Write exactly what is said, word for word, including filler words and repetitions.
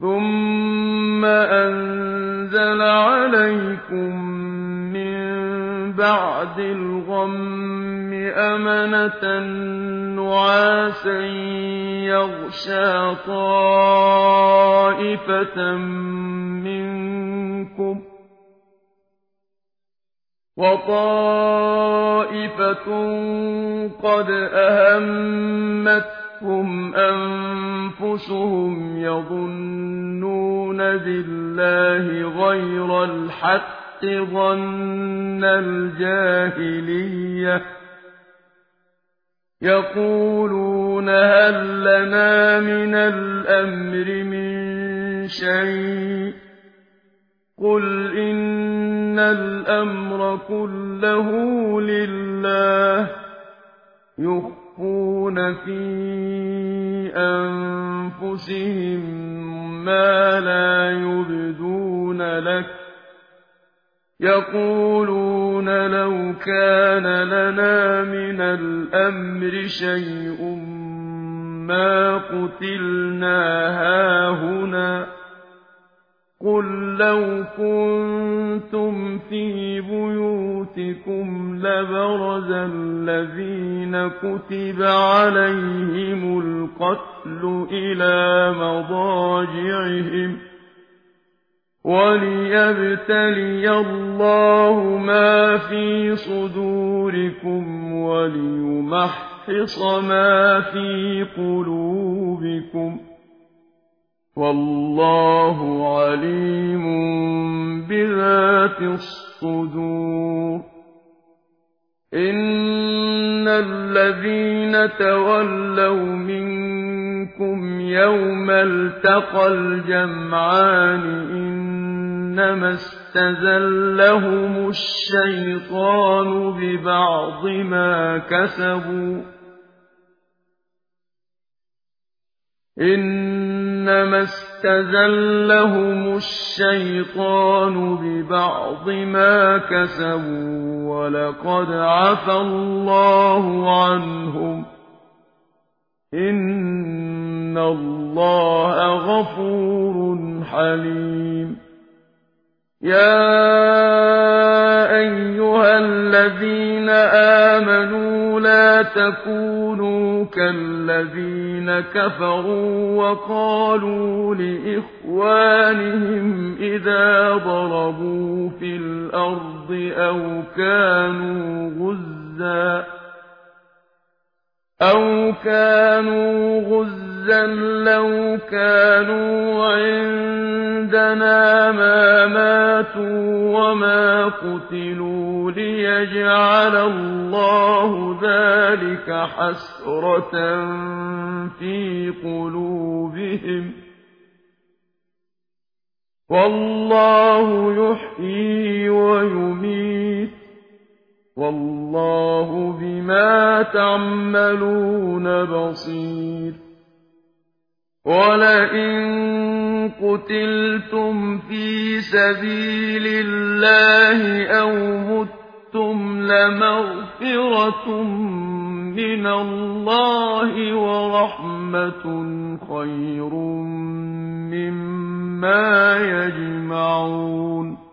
ثم أنزل عليكم من بعد الغم أمنة نعاسا يغشى طائفة منكم وطائفة قد أهمتهم أنفسهم يظنون بالله غير الحق ظن الجاهلية يقولون هل لنا من الأمر من شيء قل إن الأمر كله لله يخفون في أنفسهم ما لا يبدون لك يقولون لو كان لنا من الأمر شيء ما قتلنا هاهنا قل لو كنتم في بيوتكم لبرز الذين كتب عليهم القتل إلى مضاجعهم وليبتلي الله ما في صدوركم وليمحص ما في قلوبكم والله عليم بذات الصدور إن الذين تولوا منكم يوم التقى الجمعان إنما استزلهم الشيطان ببعض ما كسبوا إنما استزلهم الشيطان ببعض ما كسبوا ولقد عفى الله عنهم إن الله غفور حليم يا أيها الذين آمنوا لا تكونوا كالذين كفروا وقالوا لإخوانهم إذا ضربوا في الأرض أو كانوا غزاً أو كانوا غزا لو كانوا عندنا ما ماتوا وما قتلوا ليجعل الله ذلك حسرة في قلوبهم والله يحيي ويميت والله بما تعملون بصير ولئن قتلتم في سبيل الله أو متم لمغفرة من الله ورحمة خير مما يجمعون